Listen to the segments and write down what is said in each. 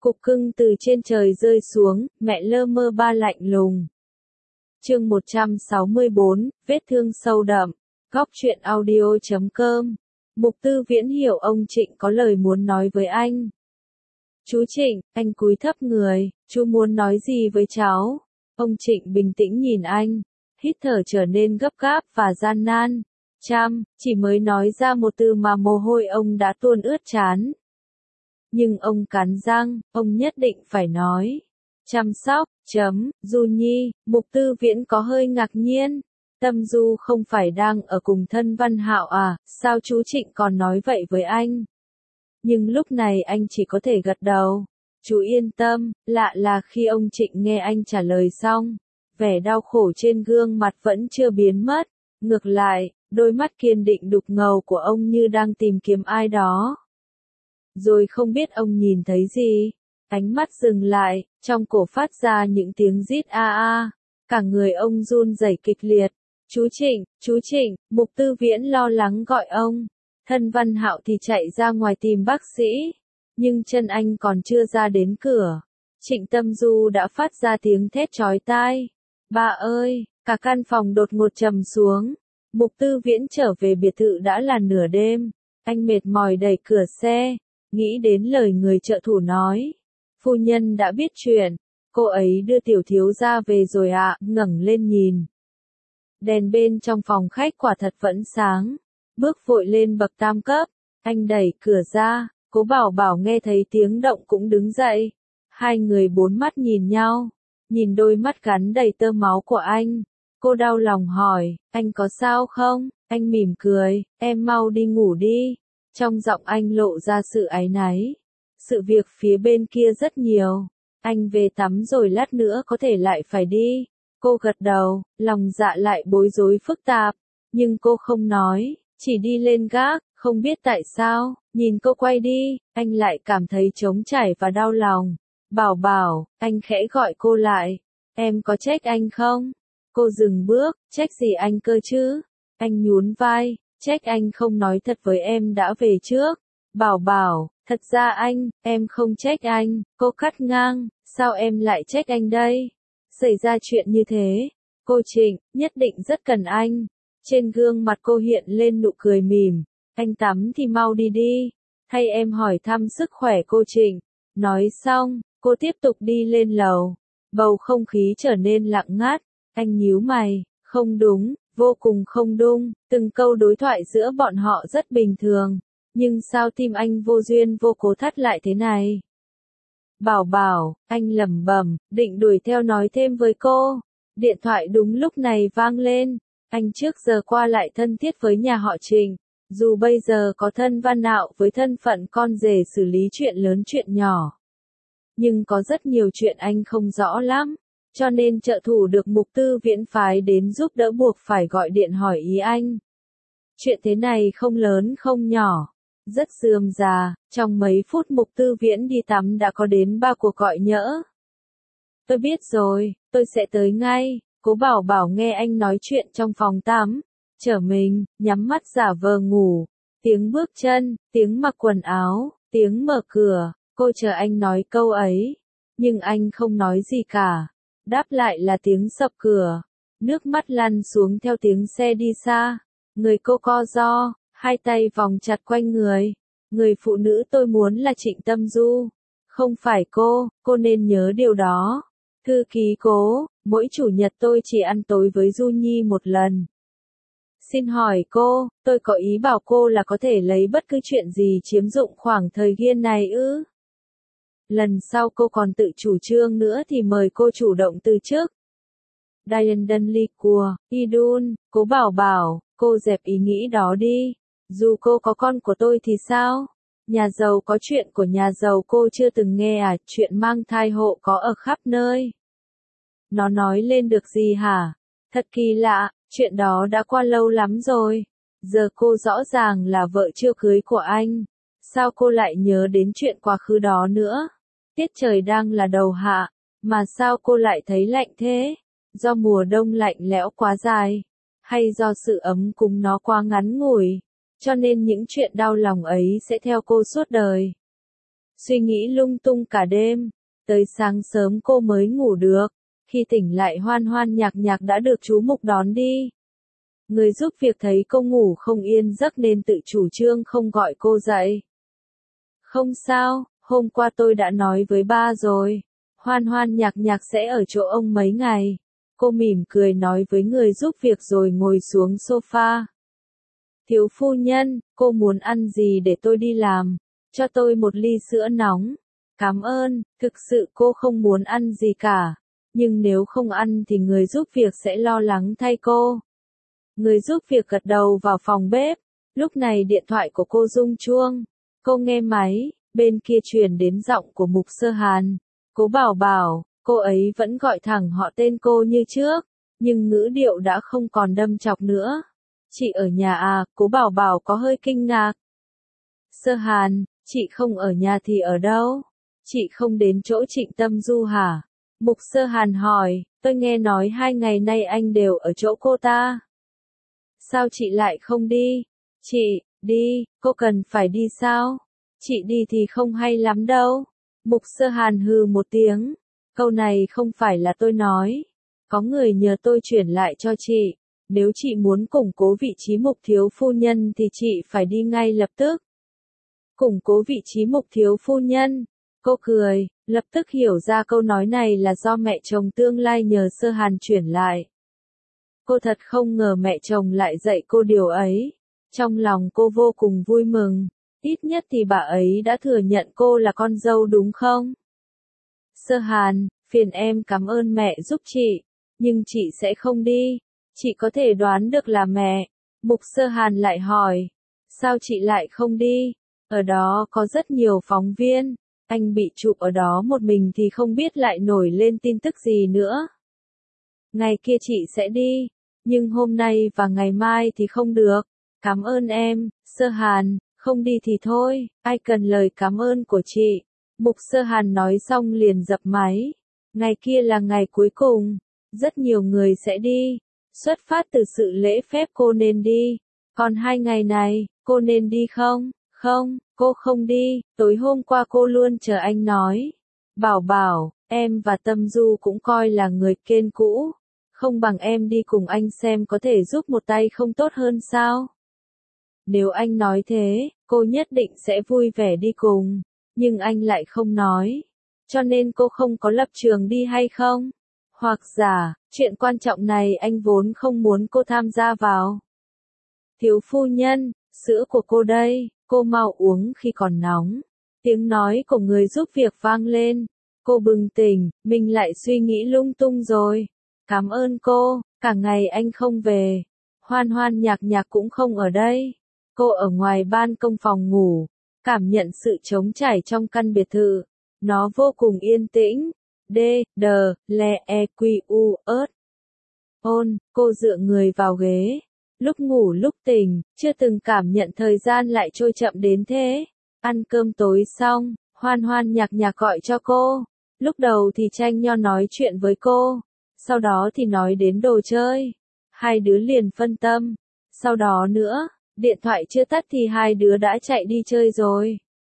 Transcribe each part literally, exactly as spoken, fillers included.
Cục cưng từ trên trời rơi xuống, mẹ lơ mơ ba lạnh lùng. Chương một trăm sáu mươi bốn, vết thương sâu đậm. Góc truyện audio chấm com. Mục Tư Viễn hiểu ông Trịnh có lời muốn nói với anh. Chú Trịnh, anh cúi thấp người, chú muốn nói gì với cháu? Ông Trịnh bình tĩnh nhìn anh, hít thở trở nên gấp gáp và gian nan. Chăm, chỉ mới nói ra một từ mà mồ hôi ông đã tuôn ướt trán. Nhưng ông cắn răng, ông nhất định phải nói. Chăm sóc, chấm, Du Nhi. Mục Tư Viễn có hơi ngạc nhiên. Tâm Du không phải đang ở cùng thân Văn Hạo à, sao chú Trịnh còn nói vậy với anh? Nhưng lúc này anh chỉ có thể gật đầu. Chú yên tâm, lạ là khi ông Trịnh nghe anh trả lời xong, vẻ đau khổ trên gương mặt vẫn chưa biến mất. Ngược lại, đôi mắt kiên định đục ngầu của ông như đang tìm kiếm ai đó. Rồi không biết ông nhìn thấy gì, ánh mắt dừng lại, trong cổ phát ra những tiếng rít a a, cả người ông run rẩy kịch liệt. Chú Trịnh, chú Trịnh, Mục Tư Viễn lo lắng gọi ông. Thân Văn Hạo thì chạy ra ngoài tìm bác sĩ, nhưng chân anh còn chưa ra đến cửa. Trịnh Tâm Du đã phát ra tiếng thét chói tai. Ba ơi, cả căn phòng đột ngột trầm xuống. Mục Tư Viễn trở về biệt thự đã là nửa đêm. Anh mệt mỏi đẩy cửa xe, nghĩ đến lời người trợ thủ nói. Phu nhân đã biết chuyện, cô ấy đưa tiểu thiếu gia về rồi ạ, ngẩng lên nhìn. Đèn bên trong phòng khách quả thật vẫn sáng. Bước vội lên bậc tam cấp, anh đẩy cửa ra, Cố Bảo Bảo nghe thấy tiếng động cũng đứng dậy. Hai người bốn mắt nhìn nhau, nhìn đôi mắt gắn đầy tơ máu của anh. Cô đau lòng hỏi, anh có sao không? Anh mỉm cười, em mau đi ngủ đi. Trong giọng anh lộ ra sự áy náy. Sự việc phía bên kia rất nhiều. Anh về tắm rồi lát nữa có thể lại phải đi. Cô gật đầu, lòng dạ lại bối rối phức tạp. Nhưng cô không nói, chỉ đi lên gác, không biết tại sao. Nhìn cô quay đi, anh lại cảm thấy trống trải và đau lòng. Bảo Bảo, anh khẽ gọi cô lại. Em có trách anh không? Cô dừng bước, trách gì anh cơ chứ? Anh nhún vai, trách anh không nói thật với em đã về trước. Bảo Bảo, thật ra anh, em không trách anh. Cô cắt ngang, sao em lại trách anh đây? Xảy ra chuyện như thế, cô Trịnh, nhất định rất cần anh. Trên gương mặt cô hiện lên nụ cười mỉm. Anh tắm thì mau đi đi, hay em hỏi thăm sức khỏe cô Trịnh. Nói xong, cô tiếp tục đi lên lầu. Bầu không khí trở nên lặng ngắt. Anh nhíu mày, không đúng, vô cùng không đúng. Từng câu đối thoại giữa bọn họ rất bình thường. Nhưng sao tim anh vô duyên vô cố thắt lại thế này? Bảo Bảo, anh lẩm bẩm, định đuổi theo nói thêm với cô. Điện thoại đúng lúc này vang lên. Anh trước giờ qua lại thân thiết với nhà họ Trịnh. Dù bây giờ có thân Văn Hạo với thân phận con rể xử lý chuyện lớn chuyện nhỏ. Nhưng có rất nhiều chuyện anh không rõ lắm. Cho nên trợ thủ được Mục Tư Viễn phái đến giúp đỡ buộc phải gọi điện hỏi ý anh. Chuyện thế này không lớn không nhỏ. Rất rườm rà, trong mấy phút Mục Tư Viễn đi tắm đã có đến ba cuộc gọi nhỡ. Tôi biết rồi, tôi sẽ tới ngay. Cố Bảo Bảo nghe anh nói chuyện trong phòng tắm. Trở mình, nhắm mắt giả vờ ngủ. Tiếng bước chân, tiếng mặc quần áo, tiếng mở cửa. Cô chờ anh nói câu ấy. Nhưng anh không nói gì cả. Đáp lại là tiếng sập cửa. Nước mắt lăn xuống theo tiếng xe đi xa. Người cô co ro, hai tay vòng chặt quanh người. Người phụ nữ tôi muốn là Trịnh Tâm Du. Không phải cô, cô nên nhớ điều đó. Thư ký Cố, mỗi chủ nhật tôi chỉ ăn tối với Du Nhi một lần. Xin hỏi cô, tôi có ý bảo cô là có thể lấy bất cứ chuyện gì chiếm dụng khoảng thời gian này ư? Lần sau cô còn tự chủ trương nữa thì mời cô chủ động từ chức. Diane Dunley của Idun, Cố Bảo Bảo, cô dẹp ý nghĩ đó đi. Dù cô có con của tôi thì sao? Nhà giàu có chuyện của nhà giàu cô chưa từng nghe à? Chuyện mang thai hộ có ở khắp nơi. Nó nói lên được gì hả? Thật kỳ lạ, chuyện đó đã qua lâu lắm rồi. Giờ cô rõ ràng là vợ chưa cưới của anh. Sao cô lại nhớ đến chuyện quá khứ đó nữa? Tiết trời đang là đầu hạ, mà sao cô lại thấy lạnh thế? Do mùa đông lạnh lẽo quá dài, hay do sự ấm cúng nó quá ngắn ngủi, cho nên những chuyện đau lòng ấy sẽ theo cô suốt đời. suy nghĩ lung tung cả đêm. Tới sáng sớm cô mới ngủ được. Khi tỉnh lại Hoan Hoan Nhạc Nhạc đã được chú Mục đón đi. Người giúp việc thấy cô ngủ không yên giấc nên tự chủ trương không gọi cô dậy. Không sao, hôm qua tôi đã nói với ba rồi. Hoan Hoan Nhạc Nhạc sẽ ở chỗ ông mấy ngày. Cô mỉm cười nói với người giúp việc rồi ngồi xuống sofa. Thiếu phu nhân, cô muốn ăn gì để tôi đi làm? Cho tôi một ly sữa nóng. Cảm ơn, thực sự cô không muốn ăn gì cả. Nhưng nếu không ăn thì người giúp việc sẽ lo lắng thay cô. Người giúp việc gật đầu vào phòng bếp. Lúc này điện thoại của cô rung chuông. Cô nghe máy, bên kia truyền đến giọng của Mục Sơ Hàn. Cố Bảo Bảo, cô ấy vẫn gọi thẳng họ tên cô như trước, nhưng ngữ điệu đã không còn đâm chọc nữa. Chị ở nhà à? Cố Bảo Bảo có hơi kinh ngạc. Sơ Hàn, chị không ở nhà thì ở đâu? Chị không đến chỗ Trịnh Tâm Du hả? Mục Sơ Hàn hỏi, tôi nghe nói hai ngày nay anh đều ở chỗ cô ta. Sao chị lại không đi? Chị, đi, cô cần phải đi sao? Chị đi thì không hay lắm đâu. Mục Sơ Hàn hừ một tiếng. Câu này không phải là tôi nói. Có người nhờ tôi chuyển lại cho chị. Nếu chị muốn củng cố vị trí Mục thiếu phu nhân thì chị phải đi ngay lập tức. Củng cố vị trí Mục thiếu phu nhân. Cô cười, lập tức hiểu ra câu nói này là do mẹ chồng tương lai nhờ Sơ Hàn chuyển lại. Cô thật không ngờ mẹ chồng lại dạy cô điều ấy. Trong lòng cô vô cùng vui mừng. Ít nhất thì bà ấy đã thừa nhận cô là con dâu đúng không? Sơ Hàn, phiền em cảm ơn mẹ giúp chị. Nhưng chị sẽ không đi. Chị có thể đoán được là mẹ. Mục Sơ Hàn lại hỏi. Sao chị lại không đi? Ở đó có rất nhiều phóng viên. Anh bị chụp ở đó một mình thì không biết lại nổi lên tin tức gì nữa. Ngày kia chị sẽ đi. Nhưng hôm nay và ngày mai thì không được. Cảm ơn em, Sơ Hàn. Không đi thì thôi, ai cần lời cảm ơn của chị. Mục Sơ Hàn nói xong liền dập máy. Ngày kia là ngày cuối cùng. Rất nhiều người sẽ đi. Xuất phát từ sự lễ phép cô nên đi. Còn hai ngày này, cô nên đi không? Không, cô không đi. Tối hôm qua cô luôn chờ anh nói. Bảo Bảo, em và Tâm Du cũng coi là người kên cũ. Không bằng em đi cùng anh xem có thể giúp một tay không tốt hơn sao? Nếu anh nói thế, cô nhất định sẽ vui vẻ đi cùng. Nhưng anh lại không nói. Cho nên cô không có lập trường đi hay không? Hoặc giả, chuyện quan trọng này anh vốn không muốn cô tham gia vào. Thiếu phu nhân, sữa của cô đây, cô mau uống khi còn nóng. Tiếng nói của người giúp việc vang lên. Cô bừng tỉnh, mình lại suy nghĩ lung tung rồi. Cảm ơn cô, cả ngày anh không về. Hoan Hoan Nhạc Nhạc cũng không ở đây. Cô ở ngoài ban công phòng ngủ, cảm nhận sự trống trải trong căn biệt thự. Nó vô cùng yên tĩnh. D, D, L, E, Q, U, ớt. Ôn, cô dựa người vào ghế. Lúc ngủ lúc tỉnh, chưa từng cảm nhận thời gian lại trôi chậm đến thế. Ăn cơm tối xong, Hoan Hoan Nhạc Nhạc gọi cho cô. Lúc đầu thì tranh nho nói chuyện với cô. Sau đó thì nói đến đồ chơi. Hai đứa liền phân tâm. Sau đó nữa, điện thoại chưa tắt thì hai đứa đã chạy đi chơi rồi.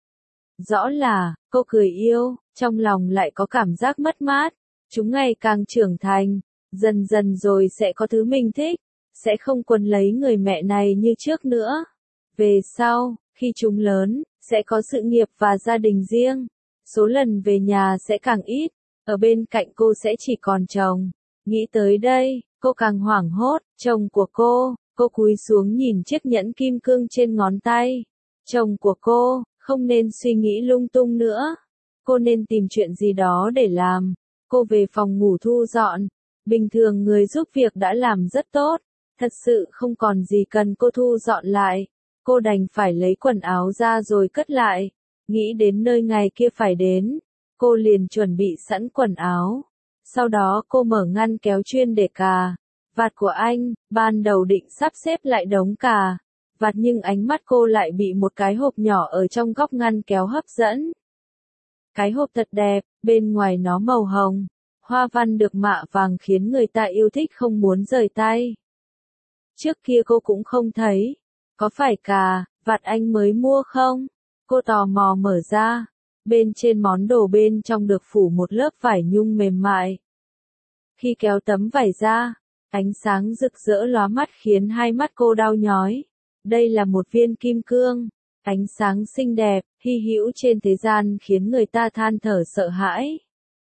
Rõ là, cô cười yêu, trong lòng lại có cảm giác mất mát. Chúng ngày càng trưởng thành, dần dần rồi sẽ có thứ mình thích, sẽ không quấn lấy người mẹ này như trước nữa. Về sau, khi chúng lớn, sẽ có sự nghiệp và gia đình riêng. Số lần về nhà sẽ càng ít, ở bên cạnh cô sẽ chỉ còn chồng. Nghĩ tới đây, cô càng hoảng hốt, chồng của cô. Cô cúi xuống nhìn chiếc nhẫn kim cương trên ngón tay. Chồng của cô, không nên suy nghĩ lung tung nữa. Cô nên tìm chuyện gì đó để làm. Cô về phòng ngủ thu dọn. Bình thường người giúp việc đã làm rất tốt. Thật sự không còn gì cần cô thu dọn lại. Cô đành phải lấy quần áo ra rồi cất lại. Nghĩ đến nơi ngày kia phải đến. Cô liền chuẩn bị sẵn quần áo. Sau đó cô mở ngăn kéo chuyên để cà vạt của anh, ban đầu định sắp xếp lại đống cà vạt nhưng ánh mắt cô lại bị một cái hộp nhỏ ở trong góc ngăn kéo hấp dẫn. Cái hộp thật đẹp, bên ngoài nó màu hồng, hoa văn được mạ vàng khiến người ta yêu thích không muốn rời tay. Trước kia cô cũng không thấy, có phải cà vạt anh mới mua không? Cô tò mò mở ra, bên trên món đồ bên trong được phủ một lớp vải nhung mềm mại. Khi kéo tấm vải ra, ánh sáng rực rỡ lóa mắt khiến hai mắt cô đau nhói. Đây là một viên kim cương, ánh sáng xinh đẹp, hy hữu trên thế gian khiến người ta than thở sợ hãi.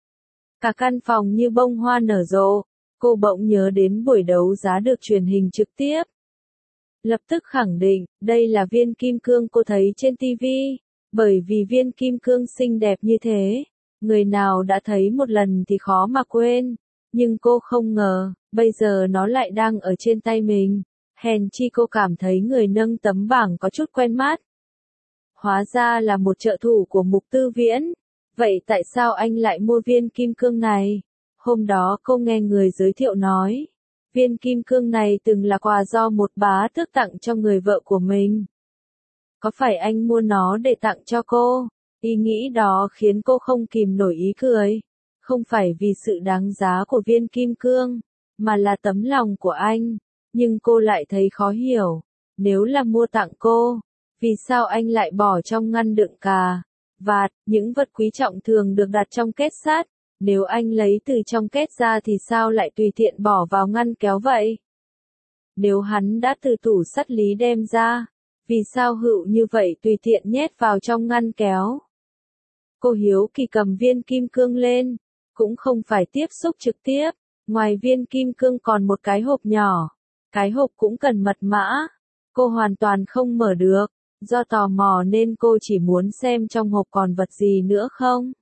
Cả căn phòng như bông hoa nở rộ, cô bỗng nhớ đến buổi đấu giá được truyền hình trực tiếp. Lập tức khẳng định, đây là viên kim cương cô thấy trên ti vi, bởi vì viên kim cương xinh đẹp như thế, người nào đã thấy một lần thì khó mà quên, nhưng cô không ngờ, bây giờ nó lại đang ở trên tay mình, hèn chi cô cảm thấy người nâng tấm bảng có chút quen mắt. Hóa ra là một trợ thủ của Mục Tư Viễn, vậy tại sao anh lại mua viên kim cương này? Hôm đó cô nghe người giới thiệu nói, viên kim cương này từng là quà do một bá tước tặng cho người vợ của mình. Có phải anh mua nó để tặng cho cô? Ý nghĩ đó khiến cô không kìm nổi ý cười. Không phải vì sự đáng giá của viên kim cương, mà là tấm lòng của anh. Nhưng cô lại thấy khó hiểu. Nếu là mua tặng cô, vì sao anh lại bỏ trong ngăn đựng cà, vạt, những vật quý trọng thường được đặt trong két sắt? Nếu anh lấy từ trong két ra thì sao lại tùy tiện bỏ vào ngăn kéo vậy? Nếu hắn đã từ tủ sắt lý đem ra, vì sao hữu như vậy tùy tiện nhét vào trong ngăn kéo? Cô hiếu kỳ cầm viên kim cương lên, cũng không phải tiếp xúc trực tiếp, ngoài viên kim cương còn một cái hộp nhỏ, cái hộp cũng cần mật mã, cô hoàn toàn không mở được, do tò mò nên cô chỉ muốn xem trong hộp còn vật gì nữa không.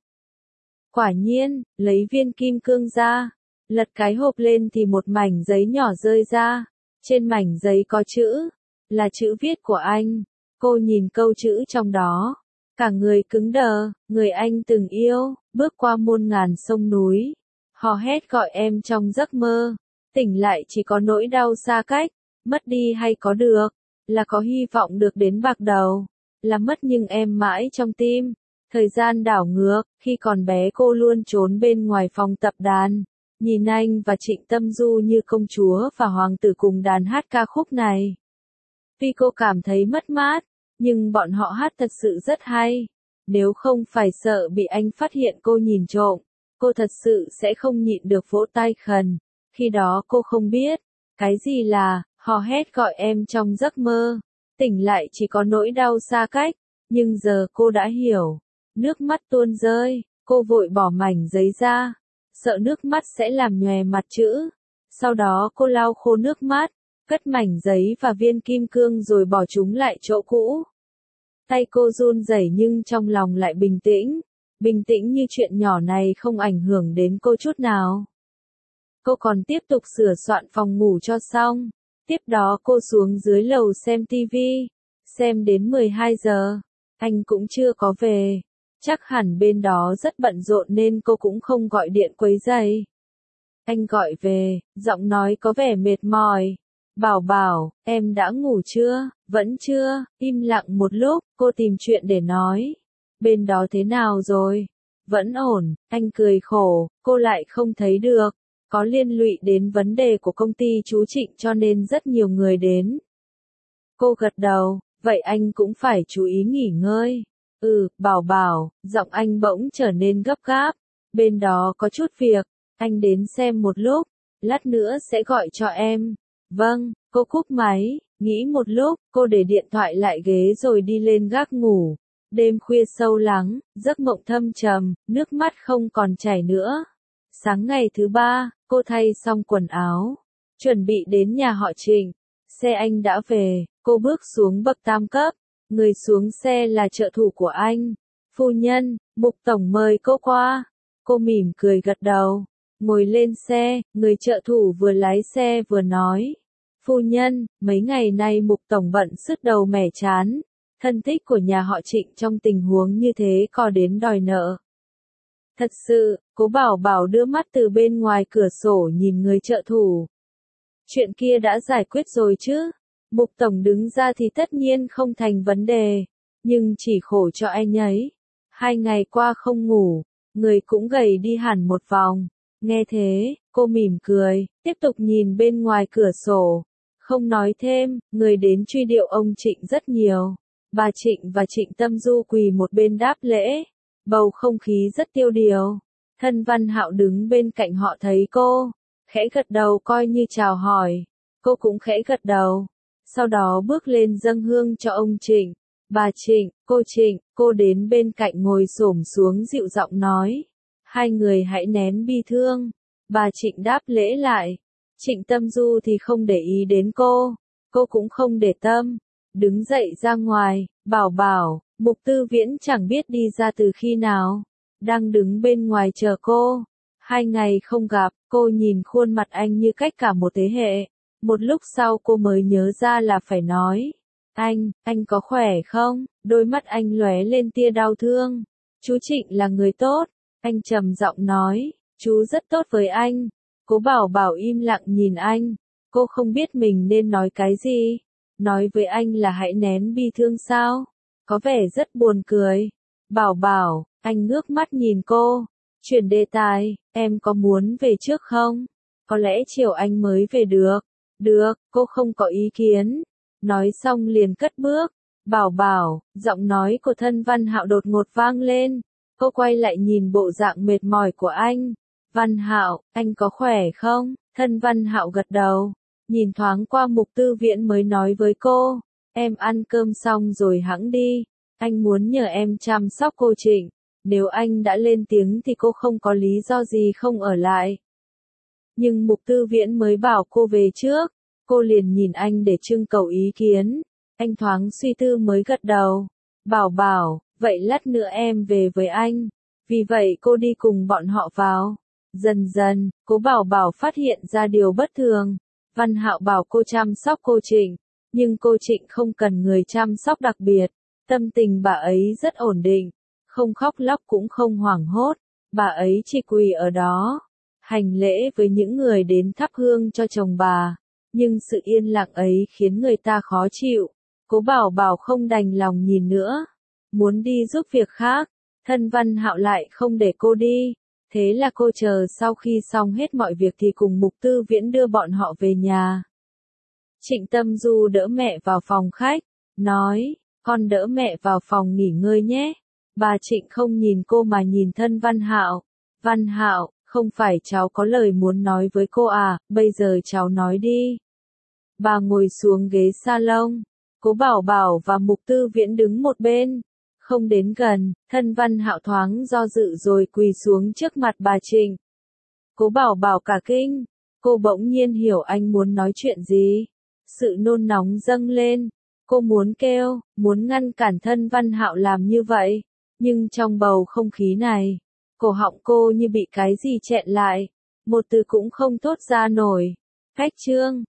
Quả nhiên, lấy viên kim cương ra, lật cái hộp lên thì một mảnh giấy nhỏ rơi ra, trên mảnh giấy có chữ, là chữ viết của anh, cô nhìn câu chữ trong đó, cả người cứng đờ, người anh từng yêu, bước qua muôn ngàn sông núi, hò hét gọi em trong giấc mơ, tỉnh lại chỉ có nỗi đau xa cách, mất đi hay có được, là có hy vọng được đến bạc đầu, là mất nhưng em mãi trong tim. Thời gian đảo ngược, khi còn bé cô luôn trốn bên ngoài phòng tập đàn, nhìn anh và Trịnh Tâm Du như công chúa và hoàng tử cùng đàn hát ca khúc này. Tuy cô cảm thấy mất mát, nhưng bọn họ hát thật sự rất hay. Nếu không phải sợ bị anh phát hiện cô nhìn trộm, cô thật sự sẽ không nhịn được vỗ tay khần. Khi đó cô không biết, cái gì là, hò hét gọi em trong giấc mơ, tỉnh lại chỉ có nỗi đau xa cách, nhưng giờ cô đã hiểu. Nước mắt tuôn rơi, cô vội bỏ mảnh giấy ra, sợ nước mắt sẽ làm nhòe mặt chữ. Sau đó cô lau khô nước mắt, cất mảnh giấy và viên kim cương rồi bỏ chúng lại chỗ cũ. Tay cô run rẩy nhưng trong lòng lại bình tĩnh, bình tĩnh như chuyện nhỏ này không ảnh hưởng đến cô chút nào. Cô còn tiếp tục sửa soạn phòng ngủ cho xong, tiếp đó cô xuống dưới lầu xem tivi, xem đến mười hai giờ, anh cũng chưa có về. Chắc hẳn bên đó rất bận rộn nên cô cũng không gọi điện quấy rầy. Anh gọi về, giọng nói có vẻ mệt mỏi. Bảo bảo, em đã ngủ chưa? Vẫn chưa, im lặng một lúc, cô tìm chuyện để nói. Bên đó thế nào rồi? Vẫn ổn, anh cười khổ, cô lại không thấy được. Có liên lụy đến vấn đề của công ty chú Trịnh cho nên rất nhiều người đến. Cô gật đầu, vậy anh cũng phải chú ý nghỉ ngơi. Ừ, bảo bảo, giọng anh bỗng trở nên gấp gáp. Bên đó có chút việc, anh đến xem một lúc, lát nữa sẽ gọi cho em. Vâng, cô cúp máy, nghĩ một lúc, cô để điện thoại lại ghế rồi đi lên gác ngủ. Đêm khuya sâu lắng, giấc mộng thâm trầm, nước mắt không còn chảy nữa. Sáng ngày thứ ba, cô thay xong quần áo, chuẩn bị đến nhà họ Trịnh. Xe anh đã về, cô bước xuống bậc tam cấp. Người xuống xe là trợ thủ của anh. Phu nhân, Mục Tổng mời cô qua. Cô mỉm cười gật đầu. Ngồi lên xe, người trợ thủ vừa lái xe vừa nói. Phu nhân, mấy ngày nay Mục Tổng bận sứt đầu mẻ chán. Thân thích của nhà họ Trịnh trong tình huống như thế có đến đòi nợ. Thật sự, cố bảo bảo đưa mắt từ bên ngoài cửa sổ nhìn người trợ thủ. Chuyện kia đã giải quyết rồi chứ? Mục Tổng đứng ra thì tất nhiên không thành vấn đề, nhưng chỉ khổ cho anh ấy. Hai ngày qua không ngủ, người cũng gầy đi hẳn một vòng. Nghe thế, cô mỉm cười, tiếp tục nhìn bên ngoài cửa sổ. Không nói thêm, người đến truy điệu ông Trịnh rất nhiều. Bà Trịnh và Trịnh Tâm Du quỳ một bên đáp lễ. Bầu không khí rất tiêu điều. Thân Văn Hạo đứng bên cạnh họ thấy cô, khẽ gật đầu coi như chào hỏi. Cô cũng khẽ gật đầu. Sau đó bước lên dâng hương cho ông Trịnh. Bà Trịnh, cô Trịnh, cô đến bên cạnh ngồi xổm xuống dịu giọng nói. Hai người hãy nén bi thương. Bà Trịnh đáp lễ lại. Trịnh Tâm Du thì không để ý đến cô. Cô cũng không để tâm. Đứng dậy ra ngoài, bảo bảo, Mục Tư Viễn chẳng biết đi ra từ khi nào. Đang đứng bên ngoài chờ cô. Hai ngày không gặp, cô nhìn khuôn mặt anh như cách cả một thế hệ. Một lúc sau cô mới nhớ ra là phải nói. Anh, anh có khỏe không? Đôi mắt anh lóe lên tia đau thương. Chú Trịnh là người tốt. Anh trầm giọng nói, chú rất tốt với anh. Cố Bảo Bảo im lặng nhìn anh. Cô không biết mình nên nói cái gì. Nói với anh là hãy nén bi thương sao? Có vẻ rất buồn cười. Bảo Bảo, anh ngước mắt nhìn cô. Chuyển đề tài, em có muốn về trước không? Có lẽ chiều anh mới về được. Được, cô không có ý kiến. Nói xong liền cất bước. Bảo Bảo, giọng nói của Thân Văn Hạo đột ngột vang lên. Cô quay lại nhìn bộ dạng mệt mỏi của anh. Văn Hạo, anh có khỏe không? Thân Văn Hạo gật đầu. Nhìn thoáng qua Mục Tư Viễn mới nói với cô. Em ăn cơm xong rồi hẵng đi. Anh muốn nhờ em chăm sóc cô Trịnh. Nếu anh đã lên tiếng thì cô không có lý do gì không ở lại. Nhưng Mục Tư Viễn mới bảo cô về trước. Cô liền nhìn anh để trưng cầu ý kiến. Anh thoáng suy tư mới gật đầu. Bảo Bảo, vậy lát nữa em về với anh. Vì vậy cô đi cùng bọn họ vào. Dần dần, Cố Bảo Bảo phát hiện ra điều bất thường. Văn Hạo bảo cô chăm sóc cô Trịnh. Nhưng cô Trịnh không cần người chăm sóc đặc biệt. Tâm tình bà ấy rất ổn định. Không khóc lóc cũng không hoảng hốt. Bà ấy chỉ quỳ ở đó. Hành lễ với những người đến thắp hương cho chồng bà. Nhưng sự yên lặng ấy khiến người ta khó chịu. Cố Bảo Bảo không đành lòng nhìn nữa. Muốn đi giúp việc khác. Thân Văn Hạo lại không để cô đi. Thế là cô chờ sau khi xong hết mọi việc thì cùng Mục Tư Viễn đưa bọn họ về nhà. Trịnh Tâm Du đỡ mẹ vào phòng khách. Nói, con đỡ mẹ vào phòng nghỉ ngơi nhé. Bà Trịnh không nhìn cô mà nhìn Thân Văn Hạo. Văn Hạo, không phải cháu có lời muốn nói với cô à, bây giờ cháu nói đi. Bà ngồi xuống ghế salon. Cố Bảo Bảo và Mục Tư Viễn đứng một bên. Không đến gần, Thân Văn Hạo thoáng do dự rồi quỳ xuống trước mặt bà Trịnh. Cố Bảo Bảo cả kinh. Cô bỗng nhiên hiểu anh muốn nói chuyện gì. Sự nôn nóng dâng lên. Cô muốn kêu, muốn ngăn cản Thân Văn Hạo làm như vậy. Nhưng trong bầu không khí này, cổ họng cô như bị cái gì chẹn lại. Một từ cũng không thốt ra nổi. Khách trương,